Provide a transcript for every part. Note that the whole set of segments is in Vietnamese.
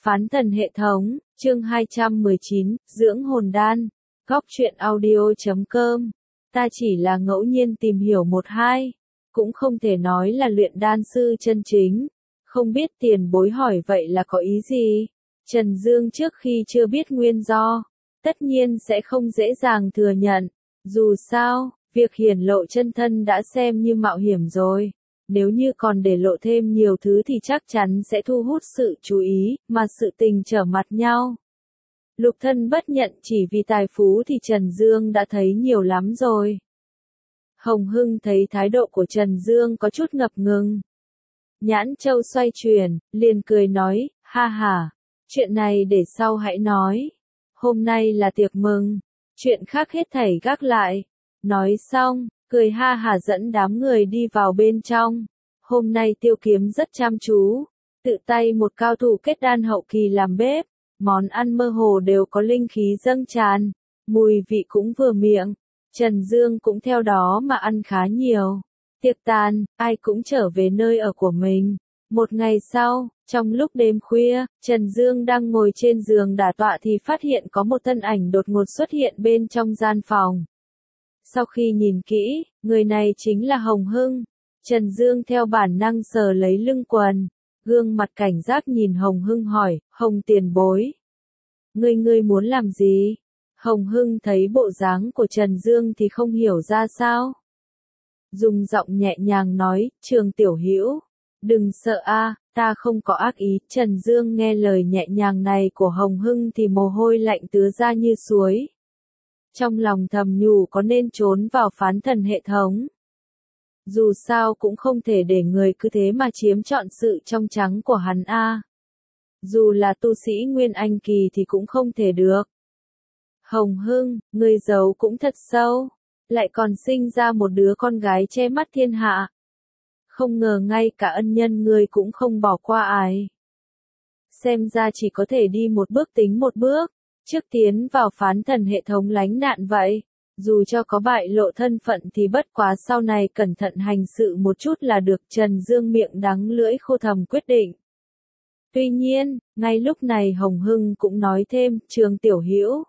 Phán thần hệ thống, chương 219, dưỡng hồn đan, góc truyện audio.com. Ta chỉ là ngẫu nhiên tìm hiểu một hai, cũng không thể nói là luyện đan sư chân chính. Không biết tiền bối hỏi vậy là có ý gì? Trần Dương trước khi chưa biết nguyên do, tất nhiên sẽ không dễ dàng thừa nhận. Dù sao, việc hiển lộ chân thân đã xem như mạo hiểm rồi. Nếu như còn để lộ thêm nhiều thứ thì chắc chắn sẽ thu hút sự chú ý, mà sự tình trở mặt nhau. Lục thân bất nhận chỉ vì tài phú thì Trần Dương đã thấy nhiều lắm rồi. Hồng Hưng thấy thái độ của Trần Dương có chút ngập ngừng. Nhãn châu xoay chuyển, liền cười nói, ha ha, chuyện này để sau hãy nói. Hôm nay là tiệc mừng, chuyện khác hết thảy gác lại. Nói xong, cười ha hả dẫn đám người đi vào bên trong. Hôm nay Tiêu Kiếm rất chăm chú, tự tay một cao thủ kết đan hậu kỳ làm bếp, món ăn mơ hồ đều có linh khí dâng tràn, mùi vị cũng vừa miệng. Trần Dương cũng theo đó mà ăn khá nhiều. Tiệc tàn, ai cũng trở về nơi ở của mình. Một ngày sau, trong lúc đêm khuya, Trần Dương đang ngồi trên giường đả tọa thì phát hiện có một thân ảnh đột ngột xuất hiện bên trong gian phòng. Sau khi nhìn kỹ, người này chính là Hồng Hưng. Trần Dương theo bản năng sờ lấy lưng quần, gương mặt cảnh giác nhìn Hồng Hưng hỏi, Hồng tiền bối. Ngươi muốn làm gì? Hồng Hưng thấy bộ dáng của Trần Dương thì không hiểu ra sao. Dùng giọng nhẹ nhàng nói, Trường tiểu hữu, đừng sợ a, ta không có ác ý. Trần Dương nghe lời nhẹ nhàng này của Hồng Hưng thì mồ hôi lạnh tứa ra như suối. Trong lòng thầm nhủ có nên trốn vào phán thần hệ thống. Dù sao cũng không thể để người cứ thế mà chiếm trọn sự trong trắng của hắn a. Dù là tu sĩ Nguyên Anh kỳ thì cũng không thể được. Hồng Hưng, ngươi giấu cũng thật sâu, lại còn sinh ra một đứa con gái che mắt thiên hạ. Không ngờ ngay cả ân nhân ngươi cũng không bỏ qua ai. Xem ra chỉ có thể đi một bước tính một bước, trước tiến vào phán thần hệ thống lánh nạn vậy. Dù cho có bại lộ thân phận thì bất quá sau này cẩn thận hành sự một chút là được. Trần Dương miệng đắng lưỡi khô thầm quyết định. Tuy nhiên, ngay lúc này Hồng Hưng cũng nói thêm, Trường tiểu hữu,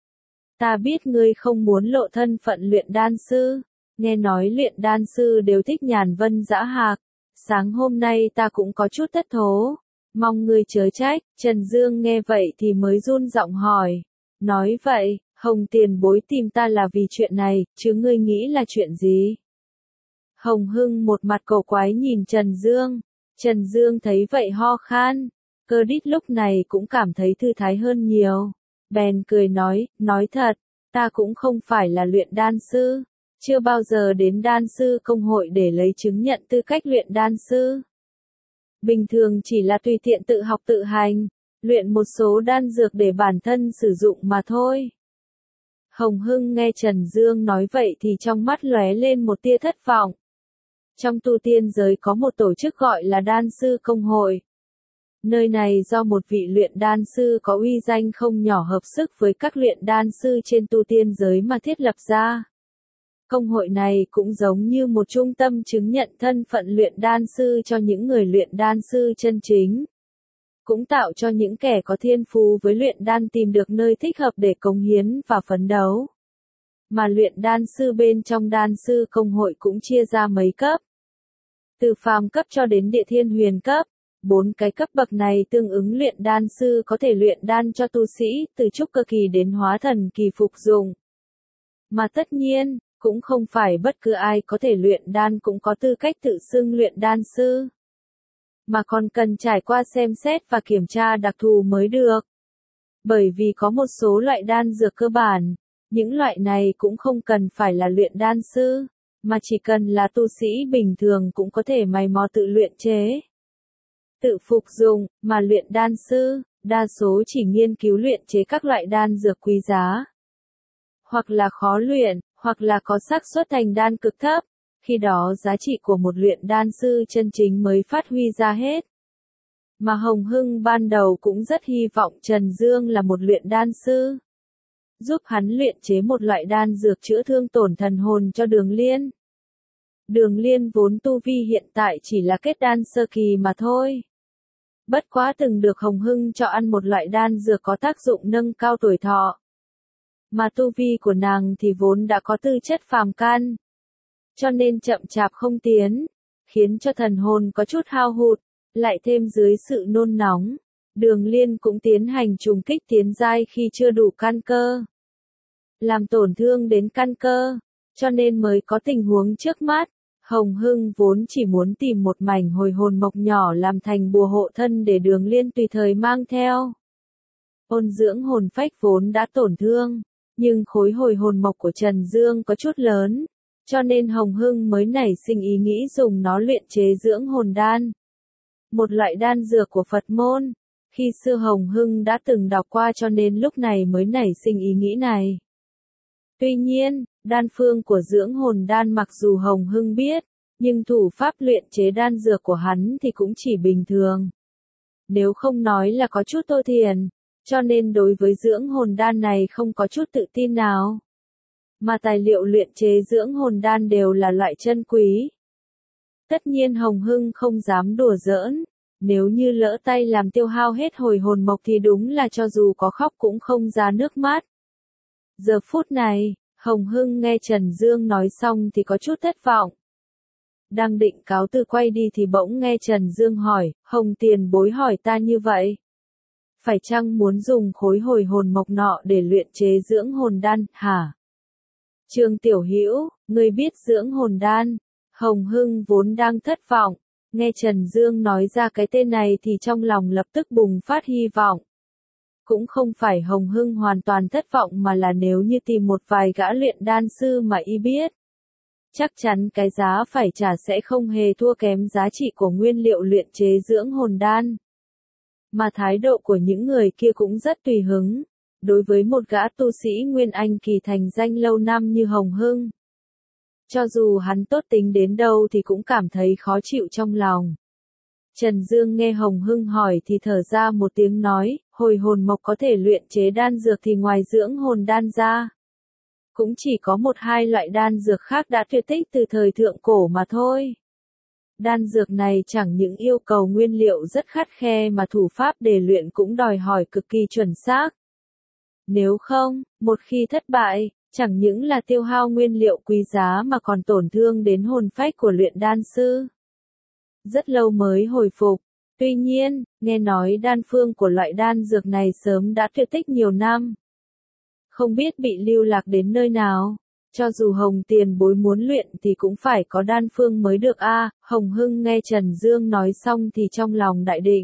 ta biết ngươi không muốn lộ thân phận luyện đan sư, nghe nói luyện đan sư đều thích nhàn vân dã hạc, sáng hôm nay ta cũng có chút thất thố, mong ngươi chớ trách. Trần Dương nghe vậy thì mới run giọng hỏi, nói vậy, Hồng tiền bối tìm ta là vì chuyện này, chứ ngươi nghĩ là chuyện gì? Hồng Hưng một mặt cổ quái nhìn Trần Dương. Trần Dương thấy vậy ho khan. Cơ đít lúc này cũng cảm thấy thư thái hơn nhiều. Bèn cười nói thật, ta cũng không phải là luyện đan sư. Chưa bao giờ đến đan sư công hội để lấy chứng nhận tư cách luyện đan sư. Bình thường chỉ là tùy tiện tự học tự hành, luyện một số đan dược để bản thân sử dụng mà thôi. Hồng Hưng nghe Trần Dương nói vậy thì trong mắt lóe lên một tia thất vọng. Trong tu tiên giới có một tổ chức gọi là đan sư công hội. Nơi này do một vị luyện đan sư có uy danh không nhỏ hợp sức với các luyện đan sư trên tu tiên giới mà thiết lập ra. Công hội này cũng giống như một trung tâm chứng nhận thân phận luyện đan sư cho những người luyện đan sư chân chính. Cũng tạo cho những kẻ có thiên phú với luyện đan tìm được nơi thích hợp để cống hiến và phấn đấu. Mà luyện đan sư bên trong đan sư công hội cũng chia ra mấy cấp. Từ phàm cấp cho đến địa thiên huyền cấp. 4 cái cấp bậc này tương ứng luyện đan sư có thể luyện đan cho tu sĩ, từ trúc cơ kỳ đến hóa thần kỳ phục dụng. Mà tất nhiên, cũng không phải bất cứ ai có thể luyện đan cũng có tư cách tự xưng luyện đan sư. Mà còn cần trải qua xem xét và kiểm tra đặc thù mới được. Bởi vì có một số loại đan dược cơ bản, những loại này cũng không cần phải là luyện đan sư, mà chỉ cần là tu sĩ bình thường cũng có thể mày mò tự luyện chế, tự phục dụng. Mà luyện đan sư, đa số chỉ nghiên cứu luyện chế các loại đan dược quý giá, hoặc là khó luyện, hoặc là có xác suất thành đan cực thấp. Khi đó giá trị của một luyện đan sư chân chính mới phát huy ra hết. Mà Hồng Hưng ban đầu cũng rất hy vọng Trần Dương là một luyện đan sư, giúp hắn luyện chế một loại đan dược chữa thương tổn thần hồn cho Đường Liên. Đường Liên vốn tu vi hiện tại chỉ là kết đan sơ kỳ mà thôi. Bất quá từng được Hồng Hưng cho ăn một loại đan dược có tác dụng nâng cao tuổi thọ. Mà tu vi của nàng thì vốn đã có tư chất phàm can. Cho nên chậm chạp không tiến, khiến cho thần hồn có chút hao hụt, lại thêm dưới sự nôn nóng. Đường Liên cũng tiến hành trùng kích tiến giai khi chưa đủ căn cơ. Làm tổn thương đến căn cơ, cho nên mới có tình huống trước mắt. Hồng Hưng vốn chỉ muốn tìm một mảnh hồi hồn mộc nhỏ làm thành bùa hộ thân để Đường Liên tùy thời mang theo. Ôn dưỡng hồn phách vốn đã tổn thương, nhưng khối hồi hồn mộc của Trần Dương có chút lớn, cho nên Hồng Hưng mới nảy sinh ý nghĩ dùng nó luyện chế dưỡng hồn đan. Một loại đan dược của Phật môn, khi xưa Hồng Hưng đã từng đọc qua cho nên lúc này mới nảy sinh ý nghĩ này. Tuy nhiên, đan phương của dưỡng hồn đan mặc dù Hồng Hưng biết, nhưng thủ pháp luyện chế đan dược của hắn thì cũng chỉ bình thường. Nếu không nói là có chút tô thiền, cho nên đối với dưỡng hồn đan này không có chút tự tin nào. Mà tài liệu luyện chế dưỡng hồn đan đều là loại chân quý. Tất nhiên Hồng Hưng không dám đùa giỡn, nếu như lỡ tay làm tiêu hao hết hồi hồn mộc thì đúng là cho dù có khóc cũng không ra nước mắt. Giờ phút này, Hồng Hưng nghe Trần Dương nói xong thì có chút thất vọng. Đang định cáo từ quay đi thì bỗng nghe Trần Dương hỏi, Hồng tiền bối hỏi ta như vậy. Phải chăng muốn dùng khối hồi hồn mộc nọ để luyện chế dưỡng hồn đan, hả? Trương Tiểu Hữu, ngươi biết dưỡng hồn đan? Hồng Hưng vốn đang thất vọng, nghe Trần Dương nói ra cái tên này thì trong lòng lập tức bùng phát hy vọng. Cũng không phải Hồng Hưng hoàn toàn thất vọng mà là nếu như tìm một vài gã luyện đan sư mà y biết, chắc chắn cái giá phải trả sẽ không hề thua kém giá trị của nguyên liệu luyện chế dưỡng hồn đan. Mà thái độ của những người kia cũng rất tùy hứng, đối với một gã tu sĩ Nguyên Anh kỳ thành danh lâu năm như Hồng Hưng. Cho dù hắn tốt tính đến đâu thì cũng cảm thấy khó chịu trong lòng. Trần Dương nghe Hồng Hưng hỏi thì thở ra một tiếng nói, hồi hồn mộc có thể luyện chế đan dược thì ngoài dưỡng hồn đan ra, cũng chỉ có một hai loại đan dược khác đã tuyệt tích từ thời thượng cổ mà thôi. Đan dược này chẳng những yêu cầu nguyên liệu rất khắt khe mà thủ pháp để luyện cũng đòi hỏi cực kỳ chuẩn xác. Nếu không, một khi thất bại, chẳng những là tiêu hao nguyên liệu quý giá mà còn tổn thương đến hồn phách của luyện đan sư. Rất lâu mới hồi phục. Tuy nhiên, nghe nói đan phương của loại đan dược này sớm đã tuyệt tích nhiều năm. Không biết bị lưu lạc đến nơi nào. Cho dù Hồng tiền bối muốn luyện thì cũng phải có đan phương mới được a. Hồng Hưng nghe Trần Dương nói xong thì trong lòng đại định.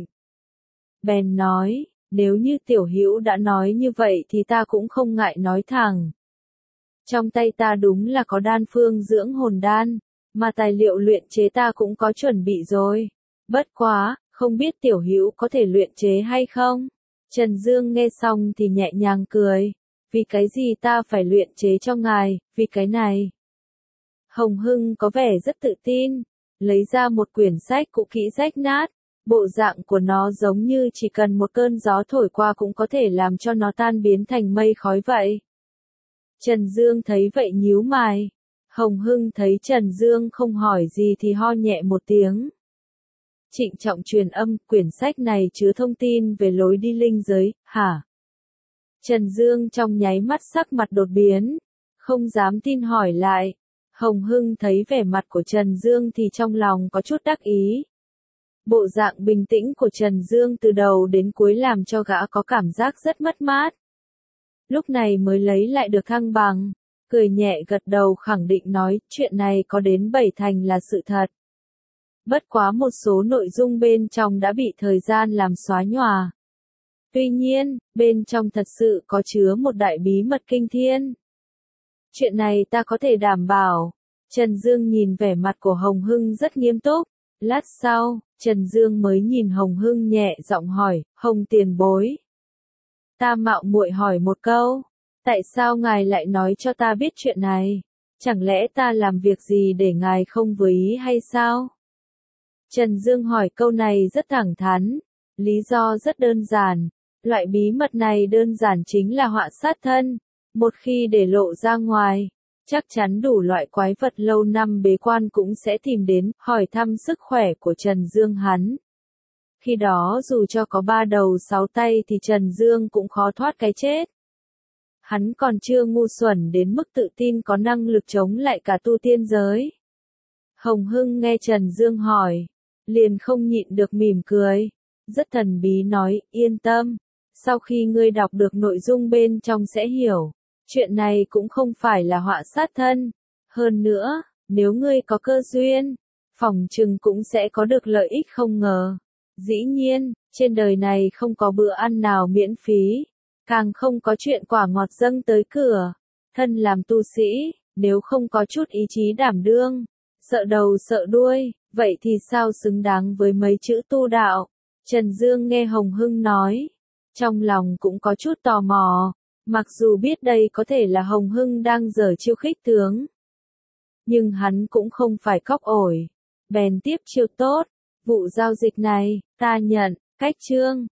Bèn nói, nếu như Tiểu Hữu đã nói như vậy thì ta cũng không ngại nói thẳng. Trong tay ta đúng là có đan phương dưỡng hồn đan, mà tài liệu luyện chế ta cũng có chuẩn bị rồi. Bất quá, không biết Tiểu Hữu có thể luyện chế hay không? Trần Dương nghe xong thì nhẹ nhàng cười. Vì cái gì ta phải luyện chế cho ngài, vì cái này. Hồng Hưng có vẻ rất tự tin, lấy ra một quyển sách cũ kỹ rách nát, bộ dạng của nó giống như chỉ cần một cơn gió thổi qua cũng có thể làm cho nó tan biến thành mây khói vậy. Trần Dương thấy vậy nhíu mày. Hồng Hưng thấy Trần Dương không hỏi gì thì ho nhẹ một tiếng. Trịnh trọng truyền âm, quyển sách này chứa thông tin về lối đi linh giới, hả? Trần Dương trong nháy mắt sắc mặt đột biến, không dám tin hỏi lại. Hồng Hưng thấy vẻ mặt của Trần Dương thì trong lòng có chút đắc ý. Bộ dạng bình tĩnh của Trần Dương từ đầu đến cuối làm cho gã có cảm giác rất mất mát. Lúc này mới lấy lại được thăng bằng, cười nhẹ gật đầu khẳng định nói, chuyện này có đến 7 thành là sự thật. Bất quá một số nội dung bên trong đã bị thời gian làm xóa nhòa. Tuy nhiên, bên trong thật sự có chứa một đại bí mật kinh thiên. Chuyện này ta có thể đảm bảo. Trần Dương nhìn vẻ mặt của Hồng Hưng rất nghiêm túc. Lát sau, Trần Dương mới nhìn Hồng Hưng nhẹ giọng hỏi, Hồng tiền bối. Ta mạo muội hỏi một câu. Tại sao ngài lại nói cho ta biết chuyện này? Chẳng lẽ ta làm việc gì để ngài không vừa ý hay sao? Trần Dương hỏi câu này rất thẳng thắn. Lý do rất đơn giản. Loại bí mật này đơn giản chính là họa sát thân. Một khi để lộ ra ngoài, chắc chắn đủ loại quái vật lâu năm bế quan cũng sẽ tìm đến, hỏi thăm sức khỏe của Trần Dương hắn. Khi đó dù cho có 3 đầu 6 tay thì Trần Dương cũng khó thoát cái chết. Hắn còn chưa ngu xuẩn đến mức tự tin có năng lực chống lại cả tu tiên giới. Hồng Hưng nghe Trần Dương hỏi, liền không nhịn được mỉm cười, rất thần bí nói, yên tâm, sau khi ngươi đọc được nội dung bên trong sẽ hiểu, chuyện này cũng không phải là họa sát thân, hơn nữa, nếu ngươi có cơ duyên, phỏng chừng cũng sẽ có được lợi ích không ngờ. Dĩ nhiên, trên đời này không có bữa ăn nào miễn phí, càng không có chuyện quả ngọt dâng tới cửa. Thân làm tu sĩ, nếu không có chút ý chí đảm đương, sợ đầu sợ đuôi, vậy thì sao xứng đáng với mấy chữ tu đạo? Trần Dương nghe Hồng Hưng nói, trong lòng cũng có chút tò mò, mặc dù biết đây có thể là Hồng Hưng đang giở chiêu khích tướng. Nhưng hắn cũng không phải cóc ổi, bèn tiếp chiêu tốt, vụ giao dịch này, ta nhận, cách trương,